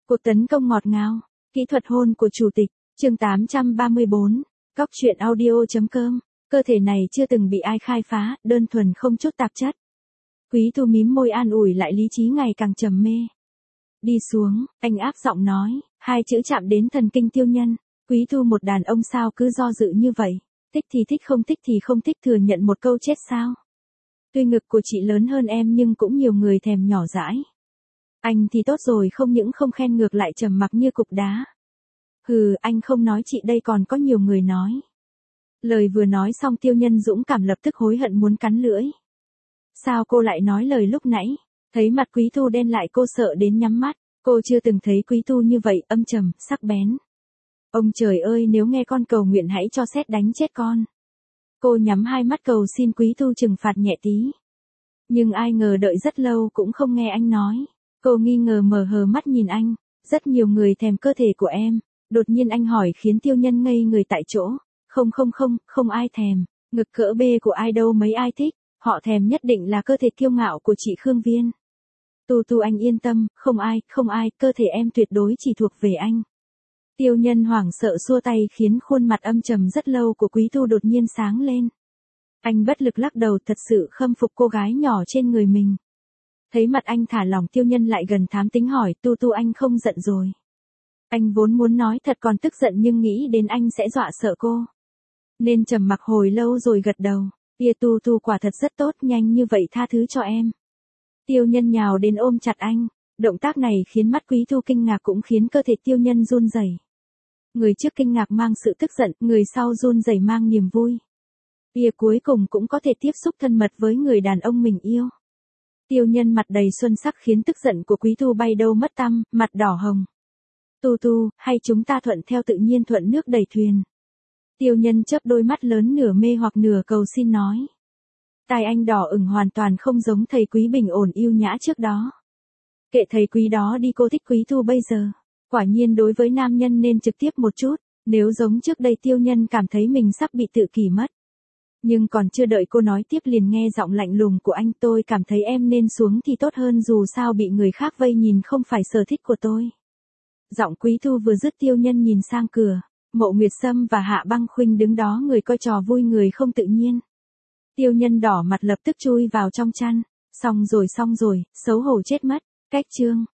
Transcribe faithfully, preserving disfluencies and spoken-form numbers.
Cuộc tấn công ngọt ngào, kỹ thuật hôn của chủ tịch, chương tám trăm ba mươi bốn, Cóc truyện audio.com, cơ thể này chưa từng bị ai khai phá, đơn thuần không chút tạp chất. Quý Thu mím môi an ủi lại lý trí ngày càng trầm mê. Đi xuống, anh áp giọng nói, hai chữ chạm đến thần kinh Tiêu Nhân. Quý Thu một đàn ông sao cứ do dự như vậy, thích thì thích không thích thì không thích, thừa nhận một câu chết sao. Tuy ngực của chị lớn hơn em nhưng cũng nhiều người thèm nhỏ dãi. Anh thì tốt rồi, không những không khen ngược lại trầm mặc như cục đá. Hừ, anh không nói chị đây còn có nhiều người nói. Lời vừa nói xong Tiêu Nhân dũng cảm lập tức hối hận muốn cắn lưỡi. Sao cô lại nói lời lúc nãy? Thấy mặt Quý Thu đen lại cô sợ đến nhắm mắt, cô chưa từng thấy Quý Thu như vậy, âm trầm, sắc bén. Ông trời ơi, nếu nghe con cầu nguyện hãy cho sét đánh chết con. Cô nhắm hai mắt cầu xin Quý Thu trừng phạt nhẹ tí. Nhưng ai ngờ đợi rất lâu cũng không nghe anh nói. Cô nghi ngờ mở hờ mắt nhìn anh, rất nhiều người thèm cơ thể của em. Đột nhiên anh hỏi khiến Tiêu Nhân ngây người tại chỗ. Không không không, không ai thèm, ngực cỡ B của ai đâu mấy ai thích, họ thèm nhất định là cơ thể kiêu ngạo của chị Khương Viên. Tu Tu anh yên tâm, không ai, không ai, cơ thể em tuyệt đối chỉ thuộc về anh. Tiêu Nhân hoảng sợ xua tay khiến khuôn mặt âm trầm rất lâu của Quý Thu đột nhiên sáng lên. Anh bất lực lắc đầu, thật sự khâm phục cô gái nhỏ trên người mình. Thấy mặt anh thả lỏng, Tiêu Nhân lại gần thám tính hỏi, Tu Tu anh không giận rồi. Anh vốn muốn nói thật còn tức giận nhưng nghĩ đến anh sẽ dọa sợ cô. Nên trầm mặc hồi lâu rồi gật đầu. Tia Tu Tu quả thật rất tốt, nhanh như vậy tha thứ cho em. Tiêu Nhân nhào đến ôm chặt anh. Động tác này khiến mắt Quý Thu kinh ngạc cũng khiến cơ thể Tiêu Nhân run rẩy. Người trước kinh ngạc mang sự tức giận, người sau run rẩy mang niềm vui. Tia cuối cùng cũng có thể tiếp xúc thân mật với người đàn ông mình yêu. Tiêu Nhân mặt đầy xuân sắc khiến tức giận của Quý Thu bay đâu mất tăm, mặt đỏ hồng. Tu Tu, hay chúng ta thuận theo tự nhiên, thuận nước đẩy thuyền. Tiêu Nhân chớp đôi mắt lớn nửa mê hoặc nửa cầu xin nói. Tai anh đỏ ửng hoàn toàn không giống thầy Quý bình ổn yêu nhã trước đó. Kệ thầy Quý đó đi, cô thích Quý Thu bây giờ. Quả nhiên đối với nam nhân nên trực tiếp một chút, nếu giống trước đây Tiêu Nhân cảm thấy mình sắp bị tự kỷ mất. Nhưng còn chưa đợi cô nói tiếp liền nghe giọng lạnh lùng của anh, tôi cảm thấy em nên xuống thì tốt hơn, dù sao bị người khác vây nhìn không phải sở thích của tôi. Giọng Quý Thu vừa dứt Tiêu Nhân nhìn sang cửa, Mộ Nguyệt Sâm và Hạ Băng Khuynh đứng đó người coi trò vui người không tự nhiên. Tiêu Nhân đỏ mặt lập tức chui vào trong chăn, xong rồi xong rồi, xấu hổ chết mất, cách chương.